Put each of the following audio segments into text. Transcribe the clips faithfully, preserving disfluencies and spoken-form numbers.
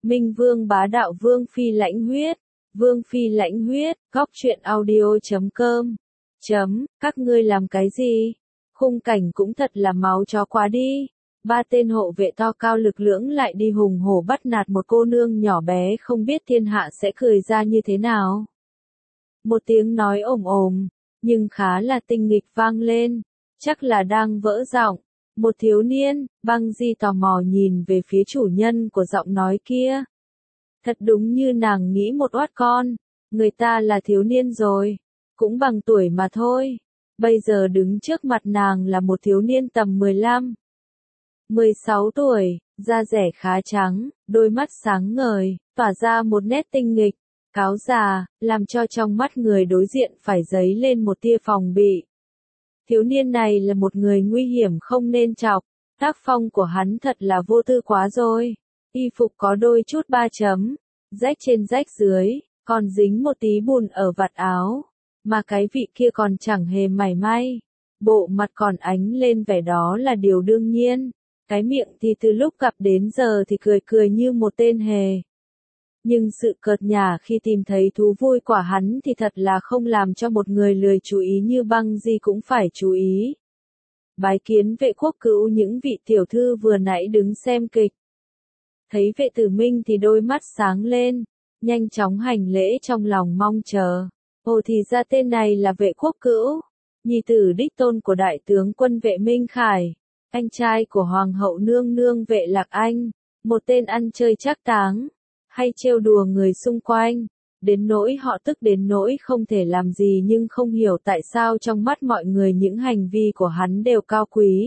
Minh Vương bá đạo Vương Phi lãnh huyết, Vương Phi lãnh huyết, góc truyện audio chấm com. Chấm, các ngươi làm cái gì? Khung cảnh cũng thật là máu chó quá đi. Ba tên hộ vệ to cao lực lưỡng lại đi hùng hổ bắt nạt một cô nương nhỏ bé không biết thiên hạ sẽ cười ra như thế nào. Một tiếng nói ồm ồm, nhưng khá là tinh nghịch vang lên, chắc là đang vỡ giọng. Một thiếu niên, Băng Di tò mò nhìn về phía chủ nhân của giọng nói kia. Thật đúng như nàng nghĩ một oát con, người ta là thiếu niên rồi, cũng bằng tuổi mà thôi. Bây giờ đứng trước mặt nàng là một thiếu niên tầm mười lăm, mười sáu tuổi, da rẻ khá trắng, đôi mắt sáng ngời, tỏa ra một nét tinh nghịch, cáo già, làm cho trong mắt người đối diện phải dấy lên một tia phòng bị. Thiếu niên này là một người nguy hiểm không nên chọc, tác phong của hắn thật là vô tư quá rồi. Y phục có đôi chút ba chấm, rách trên rách dưới, còn dính một tí bùn ở vạt áo, mà cái vị kia còn chẳng hề mảy may. Bộ mặt còn ánh lên vẻ đó là điều đương nhiên, cái miệng thì từ lúc gặp đến giờ thì cười cười như một tên hề. Nhưng sự cợt nhả khi tìm thấy thú vui của hắn thì thật là không làm cho một người lười chú ý như Băng Di cũng phải chú ý. Bái kiến Vệ Quốc Cữu, những vị tiểu thư vừa nãy đứng xem kịch. Thấy Vệ Tử Minh thì đôi mắt sáng lên, nhanh chóng hành lễ trong lòng mong chờ. Ồ, thì ra tên này là Vệ Quốc Cữu, nhi tử đích tôn của đại tướng quân Vệ Minh Khải, anh trai của Hoàng hậu nương nương Vệ Lạc Anh, một tên ăn chơi trác táng, hay trêu đùa người xung quanh, đến nỗi họ tức đến nỗi không thể làm gì, nhưng không hiểu tại sao trong mắt mọi người những hành vi của hắn đều cao quý.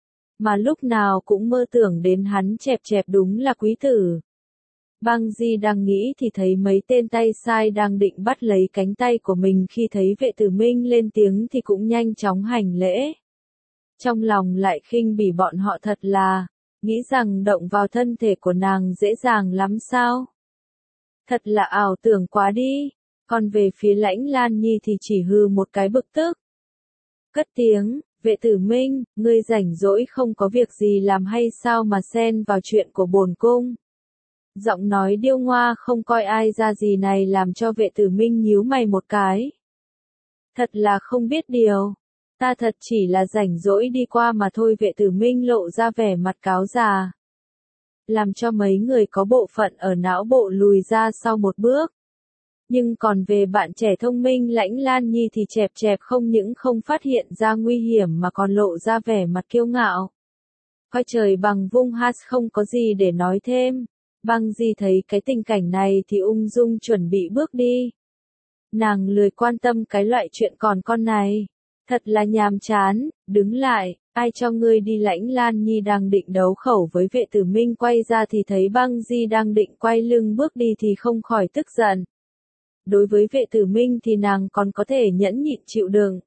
Mà lúc nào cũng mơ tưởng đến hắn chẹp chẹp đúng là quý tử. Băng Di đang nghĩ thì thấy mấy tên tay sai đang định bắt lấy cánh tay của mình, khi thấy Vệ Tử Minh lên tiếng thì cũng nhanh chóng hành lễ. Trong lòng lại khinh bỉ bọn họ thật là, nghĩ rằng động vào thân thể của nàng dễ dàng lắm sao? Thật là ảo tưởng quá đi. Còn về phía Lãnh Lan Nhi thì chỉ hừ một cái bực tức. Cất tiếng, Vệ Tử Minh, ngươi rảnh rỗi không có việc gì làm hay sao mà xen vào chuyện của bổn cung? Giọng nói điêu ngoa không coi ai ra gì này làm cho Vệ Tử Minh nhíu mày một cái. Thật là không biết điều. Ta thật chỉ là rảnh rỗi đi qua mà thôi. Vệ Tử Minh lộ ra vẻ mặt cáo già, làm cho mấy người có bộ phận ở não bộ lùi ra sau một bước. Nhưng còn về bạn trẻ thông minh Lãnh Lan Nhi thì chẹp chẹp không những không phát hiện ra nguy hiểm mà còn lộ ra vẻ mặt kiêu ngạo. Coi trời bằng vung hát, không có gì để nói thêm. Băng Di thấy cái tình cảnh này thì ung dung chuẩn bị bước đi. Nàng lười quan tâm cái loại chuyện còn con này. Thật là nhàm chán, đứng lại, ai cho ngươi đi? Lãnh Lan Nhi đang định đấu khẩu với Vệ Tử Minh quay ra thì thấy Băng Di đang định quay lưng bước đi thì không khỏi tức giận. Đối với Vệ Tử Minh thì nàng còn có thể nhẫn nhịn chịu đựng.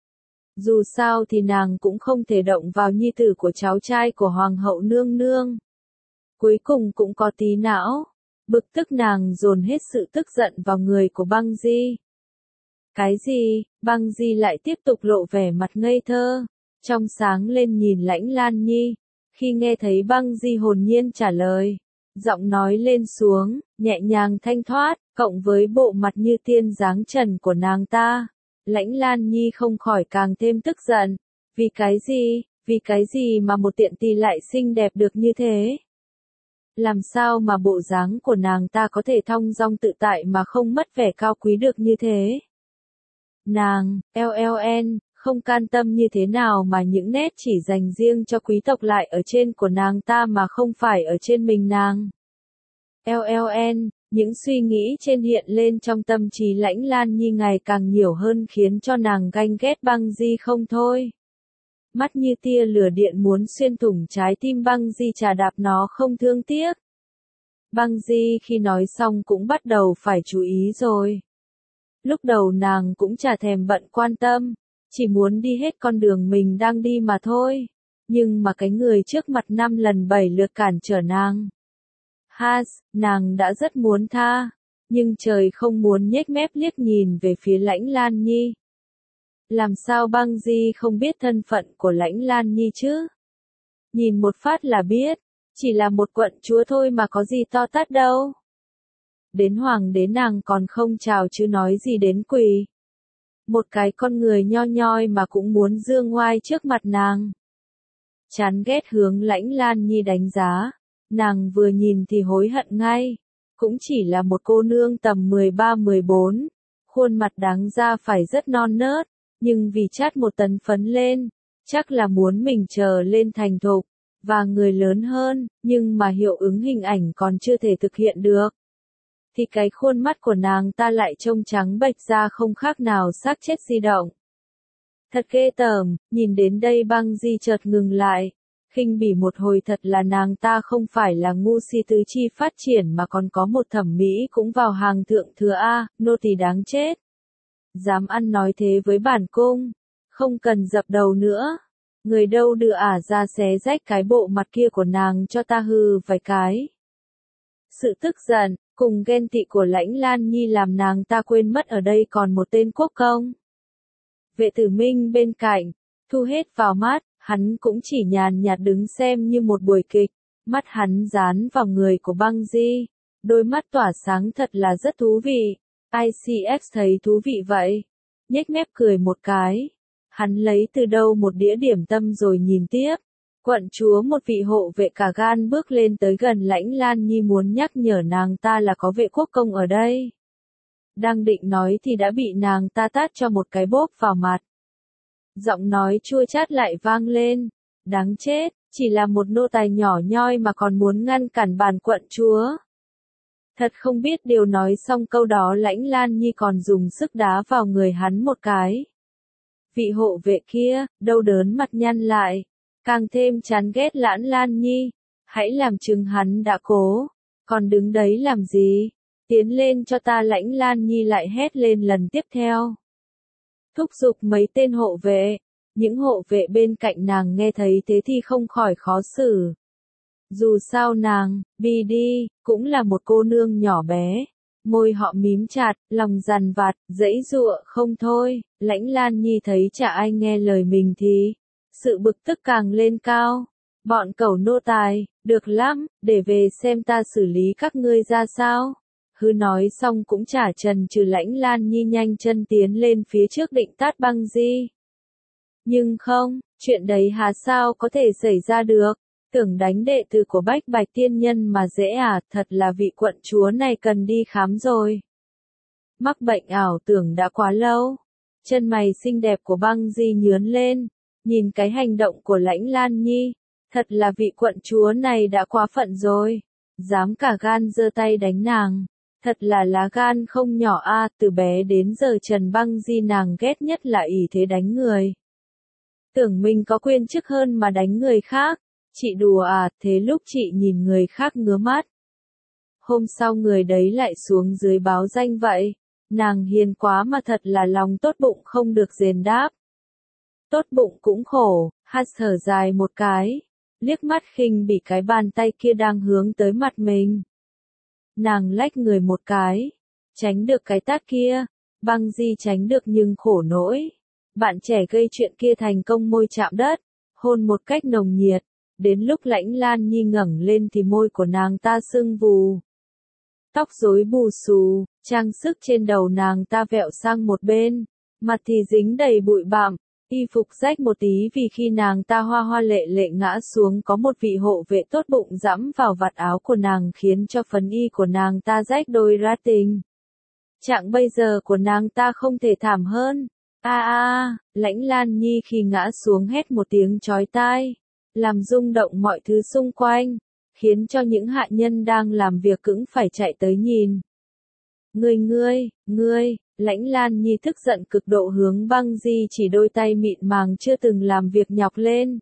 Dù sao thì nàng cũng không thể động vào nhi tử của cháu trai của Hoàng hậu nương nương. Cuối cùng cũng có tí não. Bực tức nàng dồn hết sự tức giận vào người của Băng Di. Cái gì? Băng Di lại tiếp tục lộ vẻ mặt ngây thơ, trong sáng lên nhìn Lãnh Lan Nhi. Khi nghe thấy Băng Di hồn nhiên trả lời, giọng nói lên xuống, nhẹ nhàng thanh thoát, cộng với bộ mặt như tiên dáng trần của nàng ta, Lãnh Lan Nhi không khỏi càng thêm tức giận. Vì cái gì? Vì cái gì mà một tiện tỳ lại xinh đẹp được như thế? Làm sao mà bộ dáng của nàng ta có thể thong dong tự tại mà không mất vẻ cao quý được như thế? Nàng, ln, không can tâm như thế nào mà những nét chỉ dành riêng cho quý tộc lại ở trên của nàng ta mà không phải ở trên mình nàng. ln, những suy nghĩ trên hiện lên trong tâm trí Lãnh Lan Nhi ngày càng nhiều hơn khiến cho nàng ganh ghét Băng Di không thôi. Mắt như tia lửa điện muốn xuyên thủng trái tim Băng Di, chà đạp nó không thương tiếc. Băng Di khi nói xong cũng bắt đầu phải chú ý rồi. Lúc đầu nàng cũng chả thèm bận quan tâm, chỉ muốn đi hết con đường mình đang đi mà thôi. Nhưng mà cái người trước mặt năm lần bảy lượt cản trở nàng. Has, nàng đã rất muốn tha, nhưng trời không muốn nhếch mép liếc nhìn về phía Lãnh Lan Nhi. Làm sao Băng Di không biết thân phận của Lãnh Lan Nhi chứ? Nhìn một phát là biết, Chỉ là một quận chúa thôi mà có gì to tát đâu. Đến hoàng đế nàng còn không chào chứ nói gì đến quỳ. Một cái con người nho nhoi mà cũng muốn dương ngoai trước mặt nàng. Chán ghét hướng Lãnh Lan Nhi đánh giá. Nàng vừa nhìn thì hối hận ngay. Cũng chỉ là một cô nương tầm mười ba mười bốn. Khuôn mặt đáng ra phải rất non nớt. Nhưng vì chát một tấn phấn lên. Chắc là muốn mình trở lên thành thục. Và người lớn hơn. Nhưng mà hiệu ứng hình ảnh còn chưa thể thực hiện được. Thì cái khuôn mắt của nàng ta lại trông trắng bệch ra không khác nào xác chết di động. Thật ghê tởm, nhìn đến đây Băng Di chợt ngừng lại. Khinh bỉ một hồi thật là nàng ta không phải là ngu si tứ chi phát triển mà còn có một thẩm mỹ cũng vào hàng thượng thừa A, nô tỳ đáng chết. Dám ăn nói thế với bản cung, không cần dập đầu nữa. Người đâu đưa ả ra xé rách cái bộ mặt kia của nàng cho ta hư vài cái. Sự tức giận, cùng ghen tị của Lãnh Lan Nhi làm nàng ta quên mất ở đây còn một tên quốc công. Vệ Tử Minh bên cạnh, thu hết vào mắt, hắn cũng chỉ nhàn nhạt đứng xem như một buổi kịch, mắt hắn dán vào người của Băng Di, đôi mắt tỏa sáng thật là rất thú vị. i xê ép thấy thú vị vậy, nhếch mép cười một cái. Hắn lấy từ đâu một đĩa điểm tâm rồi nhìn tiếp. Quận chúa một vị hộ vệ cả gan bước lên tới gần Lãnh Lan Nhi muốn nhắc nhở nàng ta là có vệ quốc công ở đây. Đang định nói thì đã bị nàng ta tát cho một cái bốp vào mặt. Giọng nói chua chát lại vang lên. Đáng chết, chỉ là một nô tài nhỏ nhoi mà còn muốn ngăn cản bàn quận chúa. Thật không biết điều nói xong câu đó Lãnh Lan Nhi còn dùng sức đá vào người hắn một cái. Vị hộ vệ kia, đau đớn mặt nhăn lại. Càng thêm chán ghét Lãnh Lan Nhi. Hãy làm chừng hắn đã cố. Còn đứng đấy làm gì? Tiến lên cho ta Lãnh Lan Nhi lại hét lên lần tiếp theo. Thúc giục mấy tên hộ vệ. Những hộ vệ bên cạnh nàng nghe thấy thế thì không khỏi khó xử. Dù sao nàng, Bi đi, cũng là một cô nương nhỏ bé. Môi họ mím chặt, lòng dằn vặt, giãy giụa không thôi. Lãnh Lan Nhi thấy chả ai nghe lời mình thì sự bực tức càng lên cao. Bọn cẩu nô tài, được lắm, để về xem ta xử lý các ngươi ra sao. Hứ nói xong cũng chả chần chừ Lãnh Lan Nhi nhanh chân tiến lên phía trước định tát Băng Di. Nhưng không, chuyện đấy hà sao có thể xảy ra được. Tưởng đánh đệ tử của Bách Bạch Tiên Nhân mà dễ à, thật là vị quận chúa này cần đi khám rồi. Mắc bệnh ảo tưởng đã quá lâu. Chân mày xinh đẹp của Băng Di nhướn lên, nhìn cái hành động của Lãnh Lan Nhi, thật là vị quận chúa này đã quá phận rồi. Dám cả gan giơ tay đánh nàng, thật là lá gan không nhỏ a, từ bé đến giờ Trần Băng Di nàng ghét nhất là ỷ thế đánh người. Tưởng mình có quyền chức hơn mà đánh người khác. Chị đùa à, thế lúc chị nhìn người khác ngứa mắt. Hôm sau người đấy lại xuống dưới báo danh vậy. Nàng hiền quá mà thật là lòng tốt bụng không được đền đáp. Tốt bụng cũng khổ, hát thở dài một cái. Liếc mắt khinh bị cái bàn tay kia đang hướng tới mặt mình. Nàng lách người một cái. Tránh được cái tát kia. Băng Di tránh được nhưng khổ nỗi. Bạn trẻ gây chuyện kia thành công môi chạm đất. Hôn một cách nồng nhiệt. Đến lúc Lãnh Lan Nhi ngẩng lên thì môi của nàng ta sưng vù. Tóc rối bù xù, trang sức trên đầu nàng ta vẹo sang một bên, mặt thì dính đầy bụi bặm, y phục rách một tí vì khi nàng ta hoa hoa lệ lệ ngã xuống có một vị hộ vệ tốt bụng dẫm vào vạt áo của nàng khiến cho phấn y của nàng ta rách đôi ra tình. Trạng bây giờ của nàng ta không thể thảm hơn. A a, Lãnh Lan Nhi khi ngã xuống hét một tiếng chói tai, làm rung động mọi thứ xung quanh, khiến cho những hạ nhân đang làm việc cũng phải chạy tới nhìn. Ngươi ngươi, ngươi, Lãnh Lan Nhi tức giận cực độ hướng Băng Di chỉ đôi tay mịn màng chưa từng làm việc nhọc lên.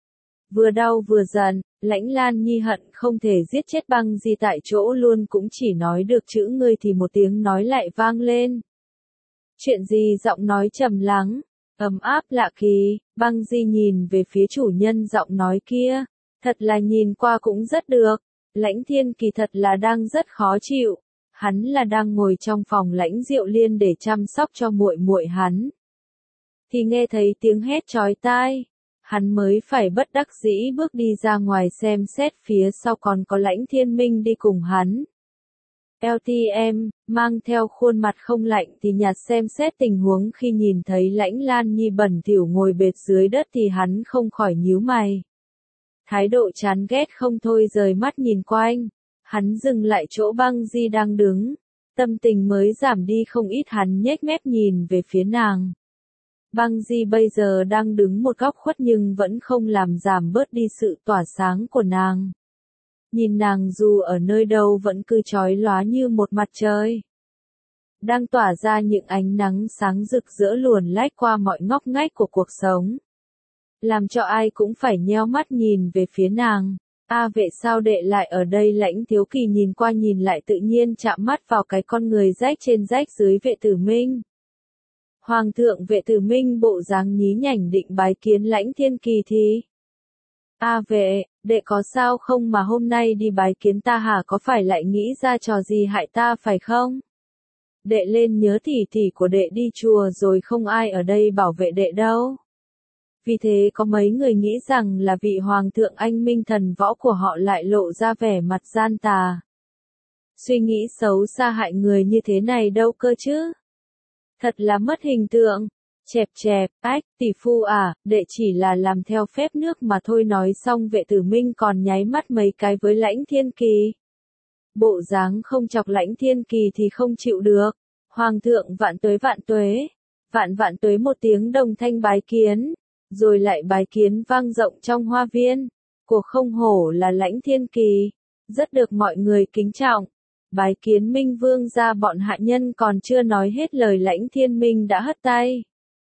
Vừa đau vừa giận, Lãnh Lan Nhi hận không thể giết chết Băng Di tại chỗ luôn cũng chỉ nói được chữ ngươi thì một tiếng nói lại vang lên. Chuyện gì giọng nói trầm lắng, ấm áp lạ kỳ, Băng Di nhìn về phía chủ nhân giọng nói kia, thật là nhìn qua cũng rất được, Lãnh Thiên Kỳ thật là đang rất khó chịu, hắn là đang ngồi trong phòng Lãnh Diệu Liên để chăm sóc cho muội muội hắn. Thì nghe thấy tiếng hét chói tai, hắn mới phải bất đắc dĩ bước đi ra ngoài xem xét phía sau còn có Lãnh Thiên Minh đi cùng hắn. lờ tê em, mang theo khuôn mặt không lạnh thì nhạt xem xét tình huống khi nhìn thấy Lãnh Lan Nhi bẩn thỉu ngồi bệt dưới đất thì hắn không khỏi nhíu mày. Thái độ chán ghét không thôi rời mắt nhìn quanh, hắn dừng lại chỗ Băng Di đang đứng, tâm tình mới giảm đi không ít hắn nhếch mép nhìn về phía nàng. Băng Di bây giờ đang đứng một góc khuất nhưng vẫn không làm giảm bớt đi sự tỏa sáng của nàng. Nhìn nàng dù ở nơi đâu vẫn cứ chói lóa như một mặt trời. Đang tỏa ra những ánh nắng sáng rực rỡ luồn lách qua mọi ngóc ngách của cuộc sống. Làm cho ai cũng phải nheo mắt nhìn về phía nàng. A vệ sao đệ lại ở đây? Lãnh Thiếu Kỳ nhìn qua nhìn lại tự nhiên chạm mắt vào cái con người rách trên rách dưới Vệ Tử Minh. Hoàng thượng Vệ Tử Minh bộ dáng nhí nhảnh định bái kiến Lãnh Thiên Kỳ thì. A vệ, đệ có sao không mà hôm nay đi bái kiến ta hả? Có phải lại nghĩ ra trò gì hại ta phải không? Đệ lên nhớ tỷ tỷ của đệ đi chùa rồi không ai ở đây bảo vệ đệ đâu. Vì thế có mấy người nghĩ rằng là vị hoàng thượng anh minh thần võ của họ lại lộ ra vẻ mặt gian tà. Suy nghĩ xấu xa hại người như thế này đâu cơ chứ. Thật là mất hình tượng. Chẹp chẹp, ách, tỷ phu à, đệ chỉ là làm theo phép nước mà thôi. Nói xong Vệ Tử Minh còn nháy mắt mấy cái với Lãnh Thiên Kỳ. Bộ dáng không chọc Lãnh Thiên Kỳ thì không chịu được. Hoàng thượng vạn tuế vạn tuế. Vạn vạn tuế một tiếng đồng thanh bái kiến. Rồi lại bái kiến vang rộng trong hoa viên. Của không hổ là Lãnh Thiên Kỳ. Rất được mọi người kính trọng. Bái kiến Minh Vương gia bọn hạ nhân còn chưa nói hết lời Lãnh Thiên Minh đã hất tay.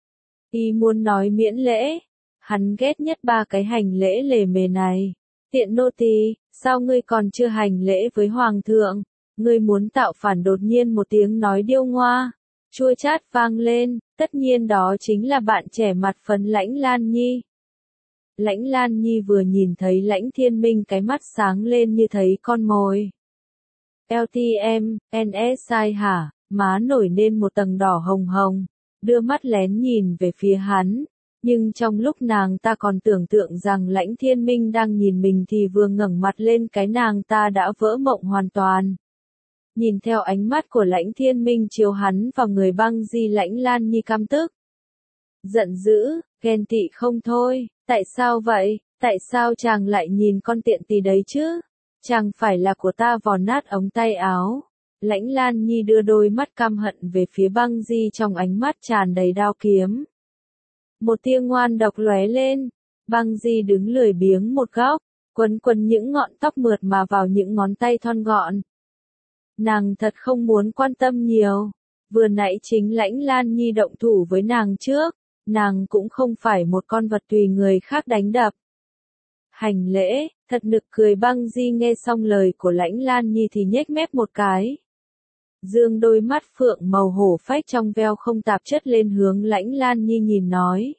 Y muốn nói miễn lễ. Hắn ghét nhất ba cái hành lễ lề mề này. Tiện nô tỳ, sao ngươi còn chưa hành lễ với Hoàng thượng? Ngươi muốn tạo phản? Đột nhiên một tiếng nói điêu ngoa, chua chát vang lên, tất nhiên đó chính là bạn trẻ mặt phấn Lãnh Lan Nhi. Lãnh Lan Nhi vừa nhìn thấy Lãnh Thiên Minh cái mắt sáng lên như thấy con mồi. lờ tê em, en ét sai hả? Má nổi lên một tầng đỏ hồng hồng, đưa mắt lén nhìn về phía hắn. Nhưng trong lúc nàng ta còn tưởng tượng rằng Lãnh Thiên Minh đang nhìn mình thì vừa ngẩng mặt lên cái nàng ta đã vỡ mộng hoàn toàn. Nhìn theo ánh mắt của Lãnh Thiên Minh chiếu hắn vào người Băng Di, Lãnh Lan Nhi căm tức. Giận dữ, ghen tị không thôi, tại sao vậy, tại sao chàng lại nhìn con tiện tỳ đấy chứ? Chàng phải là của ta vò nát ống tay áo. Lãnh Lan Nhi đưa đôi mắt căm hận về phía Băng Di trong ánh mắt tràn đầy đao kiếm. Một tia ngoan độc lóe lên, Băng Di đứng lười biếng một góc, quấn quấn những ngọn tóc mượt mà vào những ngón tay thon gọn. Nàng thật không muốn quan tâm nhiều, vừa nãy chính Lãnh Lan Nhi động thủ với nàng trước, nàng cũng không phải một con vật tùy người khác đánh đập. Hành lễ, thật nực cười. Băng Di nghe xong lời của Lãnh Lan Nhi thì nhếch mép một cái. Dương đôi mắt phượng màu hổ phách trong veo không tạp chất lên hướng Lãnh Lan Nhi nhìn nói.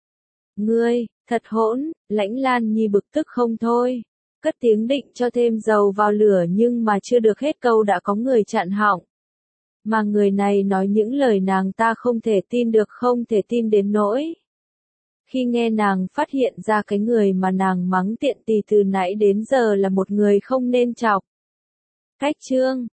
Ngươi, thật hỗn. Lãnh Lan Nhi bực tức không thôi. Cất tiếng định cho thêm dầu vào lửa nhưng mà chưa được hết câu đã có người chặn họng. Mà người này nói những lời nàng ta không thể tin được, không thể tin đến nỗi. Khi nghe nàng phát hiện ra cái người mà nàng mắng tiện tỳ từ nãy đến giờ là một người không nên chọc. Cách chương